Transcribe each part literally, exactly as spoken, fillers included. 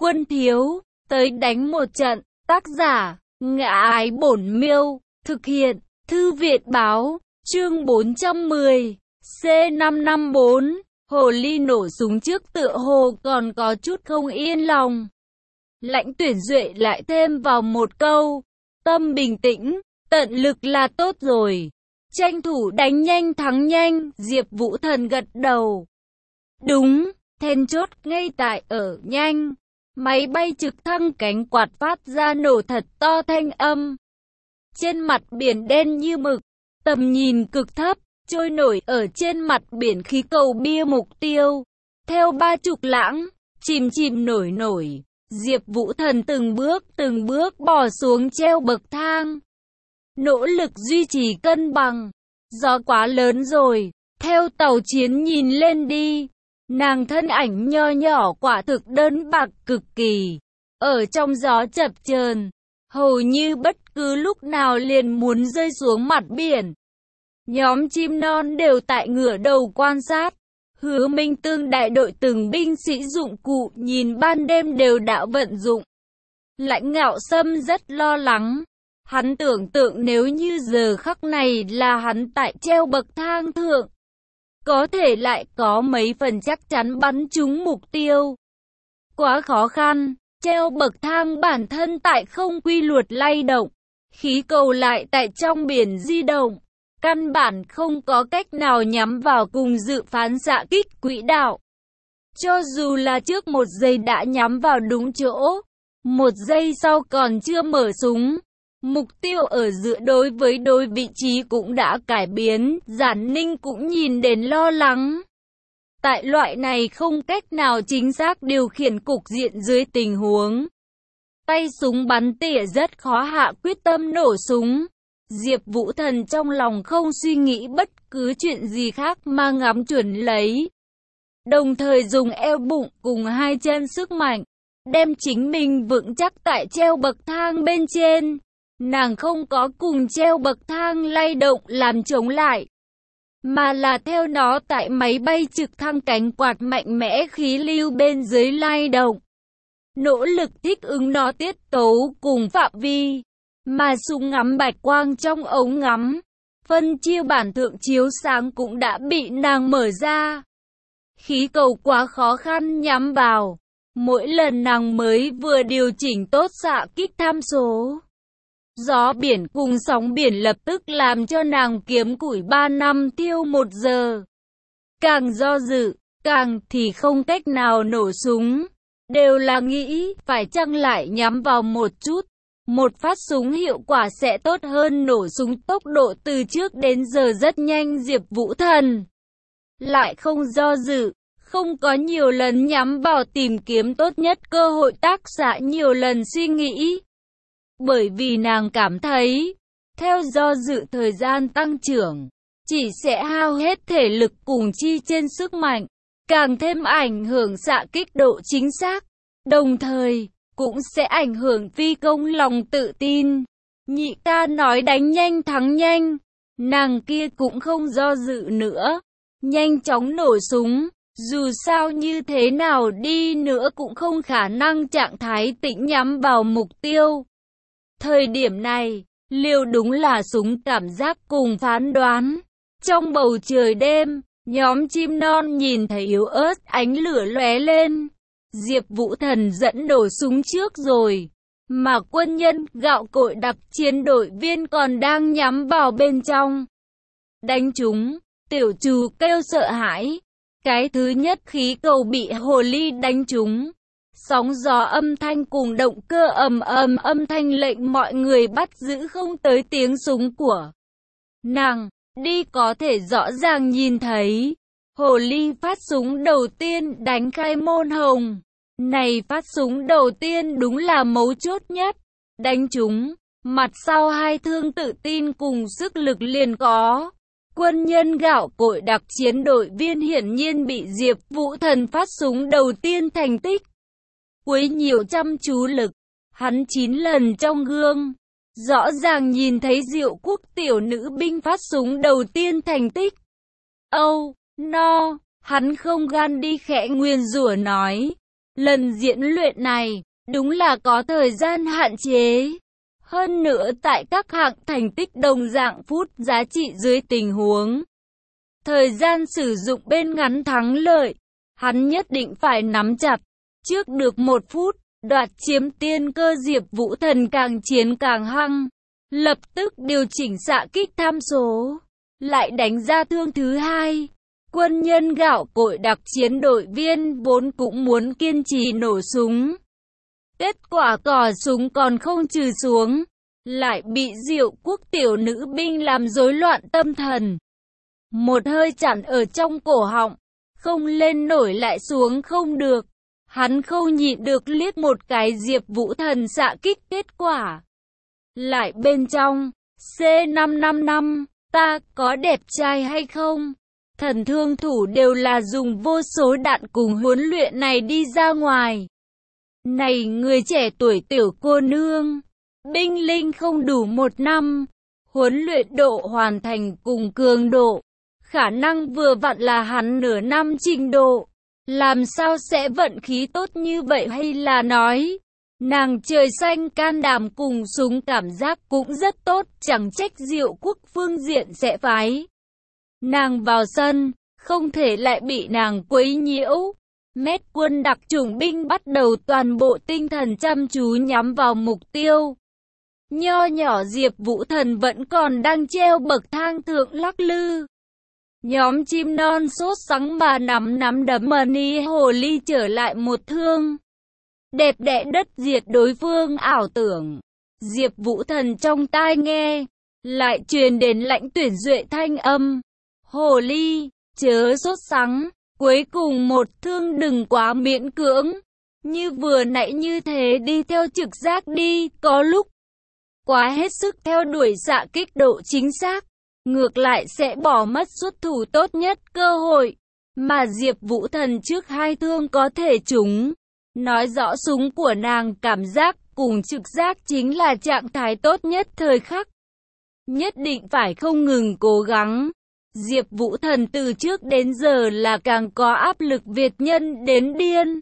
Quân thiếu, tới đánh một trận. Tác giả, Ngã Ái Bổn Miêu. Thực hiện, Thư viện báo. Chương bốn trăm mười. C năm năm bốn. Hồ ly nổ súng trước tựa hồ còn có chút không yên lòng. Lãnh Tuyển Duệ lại thêm vào một câu. Tâm bình tĩnh, tận lực là tốt rồi. Tranh thủ đánh nhanh thắng nhanh, Diệp Vũ Thần gật đầu. Đúng, then chốt ngay tại ở nhanh. Máy bay trực thăng cánh quạt phát ra nổ thật to thanh âm. Trên mặt biển đen như mực, tầm nhìn cực thấp, trôi nổi ở trên mặt biển khí cầu bia mục tiêu. Theo ba trục lãng, chìm chìm nổi nổi, Diệp Vũ Thần từng bước từng bước bò xuống treo bậc thang. Nỗ lực duy trì cân bằng. Gió quá lớn rồi, theo tàu chiến nhìn lên đi. Nàng thân ảnh nho nhỏ quả thực đơn bạc cực kỳ. Ở trong gió chập chờn, hầu như bất cứ lúc nào liền muốn rơi xuống mặt biển. Nhóm chim non đều tại ngửa đầu quan sát. Hứa Minh Tương đại đội từng binh sĩ dụng cụ nhìn ban đêm đều đã vận dụng. Lãnh Ngạo Sâm rất lo lắng. Hắn tưởng tượng nếu như giờ khắc này là hắn tại treo bậc thang thượng, có thể lại có mấy phần chắc chắn bắn trúng mục tiêu. Quá khó khăn, treo bậc thang bản thân tại không quy luật lay động, khí cầu lại tại trong biển di động, căn bản không có cách nào nhắm vào cùng dự phán xạ kích quỹ đạo. Cho dù là trước một giây đã nhắm vào đúng chỗ, một giây sau còn chưa mở súng, mục tiêu ở giữa đối với đôi vị trí cũng đã cải biến, Giản Ninh cũng nhìn đến lo lắng. Tại loại này không cách nào chính xác điều khiển cục diện dưới tình huống, tay súng bắn tỉa rất khó hạ quyết tâm nổ súng. Diệp Vũ Thần trong lòng không suy nghĩ bất cứ chuyện gì khác mà ngắm chuẩn lấy. Đồng thời dùng eo bụng cùng hai chân sức mạnh, đem chính mình vững chắc tại treo bậc thang bên trên. Nàng không có cùng treo bậc thang lay động làm chống lại, mà là theo nó tại máy bay trực thăng cánh quạt mạnh mẽ khí lưu bên dưới lay động. Nỗ lực thích ứng nó tiết tấu cùng phạm vi, mà súng ngắm bạch quang trong ống ngắm, phân chia bản thượng chiếu sáng cũng đã bị nàng mở ra. Khí cầu quá khó khăn nhắm vào, mỗi lần nàng mới vừa điều chỉnh tốt xạ kích tham số. Gió biển cùng sóng biển lập tức làm cho nàng kiếm củi ba năm tiêu một giờ. Càng do dự, càng thì không cách nào nổ súng. Đều là nghĩ, phải chăng lại nhắm vào một chút. Một phát súng hiệu quả sẽ tốt hơn nổ súng tốc độ từ trước đến giờ rất nhanh. Diệp Vũ Thần lại không do dự, không có nhiều lần nhắm vào tìm kiếm tốt nhất cơ hội tác xạ nhiều lần suy nghĩ. Bởi vì nàng cảm thấy, theo do dự thời gian tăng trưởng, chỉ sẽ hao hết thể lực cùng chi trên sức mạnh, càng thêm ảnh hưởng xạ kích độ chính xác, đồng thời, cũng sẽ ảnh hưởng phi công lòng tự tin. Nhị ca nói đánh nhanh thắng nhanh, nàng kia cũng không do dự nữa, nhanh chóng nổ súng, dù sao như thế nào đi nữa cũng không khả năng trạng thái tĩnh nhắm vào mục tiêu. Thời điểm này, liều đúng là súng cảm giác cùng phán đoán. Trong bầu trời đêm, nhóm chim non nhìn thấy yếu ớt ánh lửa lóe lên. Diệp Vũ Thần dẫn nổ súng trước rồi, mà quân nhân gạo cội đặc chiến đội viên còn đang nhắm vào bên trong. Đánh chúng, tiểu trù kêu sợ hãi. Cái thứ nhất khí cầu bị hồ ly đánh trúng. Sóng gió âm thanh cùng động cơ ầm ầm âm thanh lệnh mọi người bắt giữ không tới tiếng súng của nàng. Đi có thể rõ ràng nhìn thấy, hồ ly phát súng đầu tiên đánh khai môn hồng. Này phát súng đầu tiên đúng là mấu chốt nhất. Đánh chúng, mặt sau hai thương tự tin cùng sức lực liền có. Quân nhân gạo cội đặc chiến đội viên hiển nhiên bị Diệp Vũ Thần phát súng đầu tiên thành tích. Quấy nhiều chăm chú lực, hắn chín lần trong gương, rõ ràng nhìn thấy Diệu Quốc tiểu nữ binh phát súng đầu tiên thành tích. Âu, oh, no, hắn không gan đi khẽ nguyền rủa nói. Lần diễn luyện này, đúng là có thời gian hạn chế. Hơn nữa tại các hạng thành tích đồng dạng phút giá trị dưới tình huống thời gian sử dụng bên ngắn thắng lợi, hắn nhất định phải nắm chặt. Trước được một phút, đoạt chiếm tiên cơ Diệp Vũ Thần càng chiến càng hăng. Lập tức điều chỉnh xạ kích tham số. Lại đánh ra thương thứ hai. Quân nhân gạo cội đặc chiến đội viên vốn cũng muốn kiên trì nổ súng. Kết quả cò súng còn không trừ xuống. Lại bị Diệu Quốc tiểu nữ binh làm rối loạn tâm thần. Một hơi chặn ở trong cổ họng. Không lên nổi lại xuống không được. Hắn không nhịn được liếc một cái Diệp Vũ Thần xạ kích kết quả. Lại bên trong, C năm năm năm, ta có đẹp trai hay không? Thần thương thủ đều là dùng vô số đạn cùng huấn luyện này đi ra ngoài. Này người trẻ tuổi tiểu cô nương, binh linh không đủ một năm, huấn luyện độ hoàn thành cùng cường độ, khả năng vừa vặn là hắn nửa năm trình độ. Làm sao sẽ vận khí tốt như vậy hay là nói, nàng trời xanh can đảm cùng súng cảm giác cũng rất tốt, chẳng trách Diệu Quốc phương diện sẽ phái nàng vào sân, không thể lại bị nàng quấy nhiễu. Mét quân đặc chủng binh bắt đầu toàn bộ tinh thần chăm chú nhắm vào mục tiêu. Nho nhỏ Diệp Vũ Thần vẫn còn đang treo bậc thang thượng lắc lư. Nhóm chim non sốt sắng mà nắm nắm đấm Money hồ ly trở lại một thương. Đẹp đẽ đất diệt đối phương ảo tưởng. Diệp Vũ Thần trong tai nghe, lại truyền đến Lãnh Tuyển Duệ thanh âm. Hồ ly, chớ sốt sắng, cuối cùng một thương đừng quá miễn cưỡng. Như vừa nãy như thế đi theo trực giác đi, có lúc quá hết sức theo đuổi xạ kích độ chính xác. Ngược lại sẽ bỏ mất xuất thủ tốt nhất cơ hội, mà Diệp Vũ Thần trước hai thương có thể trúng. Nói rõ súng của nàng cảm giác cùng trực giác chính là trạng thái tốt nhất thời khắc. Nhất định phải không ngừng cố gắng. Diệp Vũ Thần từ trước đến giờ là càng có áp lực Việt nhân đến điên.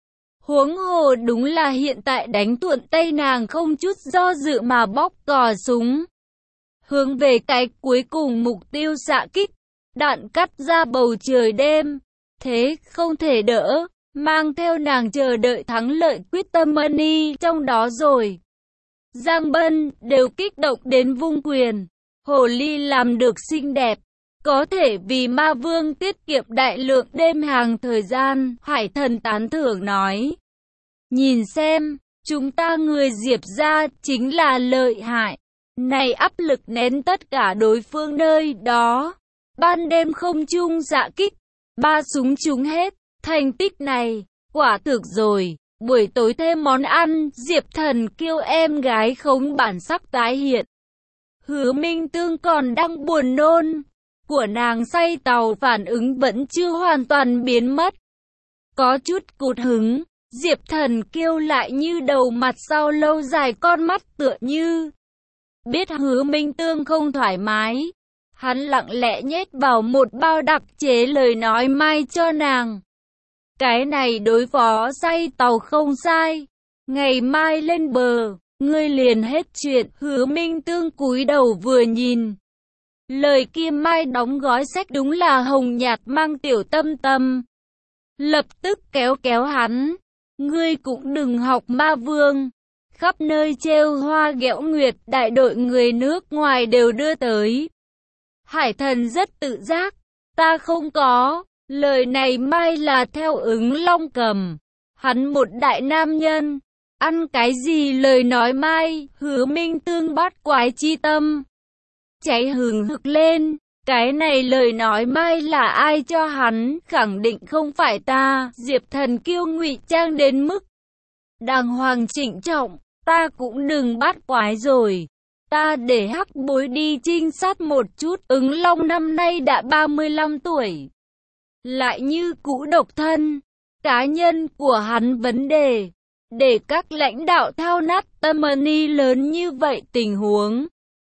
Huống hồ đúng là hiện tại đánh thuận tay nàng không chút do dự mà bóc cò súng. Hướng về cái cuối cùng mục tiêu xạ kích, đạn cắt ra bầu trời đêm. Thế không thể đỡ, mang theo nàng chờ đợi thắng lợi quyết tâm Money trong đó rồi. Giang Bân đều kích động đến vung quyền. Hồ ly làm được xinh đẹp, có thể vì ma vương tiết kiệm đại lượng đêm hàng thời gian. Hải Thần tán thưởng nói. Nhìn xem, chúng ta người Diệp gia chính là lợi hại. Này áp lực nén tất cả đối phương nơi đó. Ban đêm không trung dạ kích, ba súng trúng hết. Thành tích này, quả thực rồi. Buổi tối thêm món ăn, Diệp Thần Kiêu em gái không bản sắc tái hiện. Hứa Minh Tương còn đang buồn nôn. Của nàng say tàu phản ứng vẫn chưa hoàn toàn biến mất. Có chút cụt hứng, Diệp Thần Kiêu lại như đầu mặt sau lâu dài con mắt tựa như. Biết Hứa Minh Tương không thoải mái, hắn lặng lẽ nhét vào một bao đặc chế lời nói mai cho nàng. Cái này đối phó say tàu không sai. Ngày mai lên bờ, ngươi liền hết chuyện. Hứa Minh Tương cúi đầu vừa nhìn. Lời Kim Mai đóng gói sách đúng là hồng nhạt mang tiểu tâm tâm. Lập tức kéo kéo hắn. Ngươi cũng đừng học ma vương. Khắp nơi trêu hoa ghẹo nguyệt, đại đội người nước ngoài đều đưa tới. Hải Thần rất tự giác. Ta không có. Lời này mai là theo ứng Long Cầm. Hắn một đại nam nhân. Ăn cái gì lời nói mai. Hứa Minh Tương bắt quái chi tâm. Cháy hừng hực lên. Cái này lời nói mai là ai cho hắn. Khẳng định không phải ta. Diệp Thần Kiêu ngụy trang đến mức đàng hoàng trịnh trọng. Ta cũng đừng bắt quái rồi. Ta để hắc bối đi trinh sát một chút. Ứng Long năm nay đã ba mươi lăm tuổi. Lại như cũ độc thân. Cá nhân của hắn vấn đề. Để các lãnh đạo thao nát tâm Money lớn như vậy tình huống.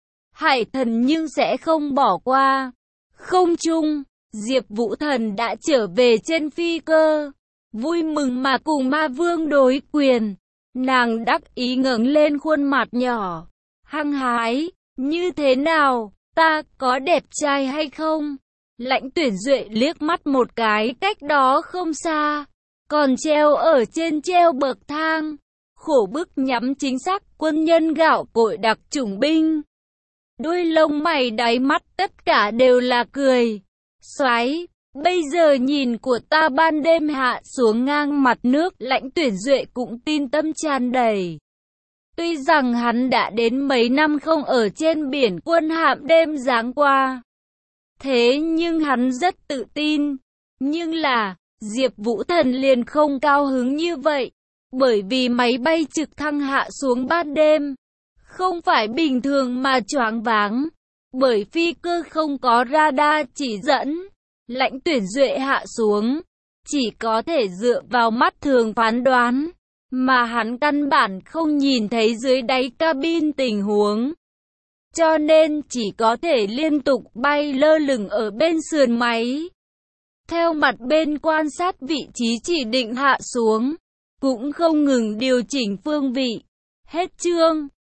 Hải Thần nhưng sẽ không bỏ qua. Không chung, Diệp Vũ Thần đã trở về trên phi cơ. vui mừng mà cùng ma vương đối quyền. Nàng đắc ý ngẩng lên khuôn mặt nhỏ, hăng hái, như thế nào, ta có đẹp trai hay không? Lãnh Tuyển Duệ liếc mắt một cái cách đó không xa, còn treo ở trên treo bậc thang, khổ bức nhắm chính xác quân nhân gạo cội đặc chủng binh. Đuôi lông mày đáy mắt tất cả đều là cười. Soái, bây giờ nhìn của ta ban đêm hạ xuống ngang mặt nước, Lãnh Tuyển Duệ cũng tin tâm tràn đầy. Tuy rằng hắn đã đến mấy năm không ở trên biển quân hạm đêm giáng qua, thế nhưng hắn rất tự tin. Nhưng là, Diệp Vũ Thần liền không cao hứng như vậy, bởi vì máy bay trực thăng hạ xuống ban đêm, không phải bình thường mà choáng váng, bởi phi cơ không có radar chỉ dẫn. Lãnh Tuyển Duệ hạ xuống, chỉ có thể dựa vào mắt thường phán đoán, mà hắn căn bản không nhìn thấy dưới đáy cabin tình huống. Cho nên chỉ có thể liên tục bay lơ lửng ở bên sườn máy, theo mặt bên quan sát vị trí chỉ định hạ xuống, cũng không ngừng điều chỉnh phương vị. Hết chương.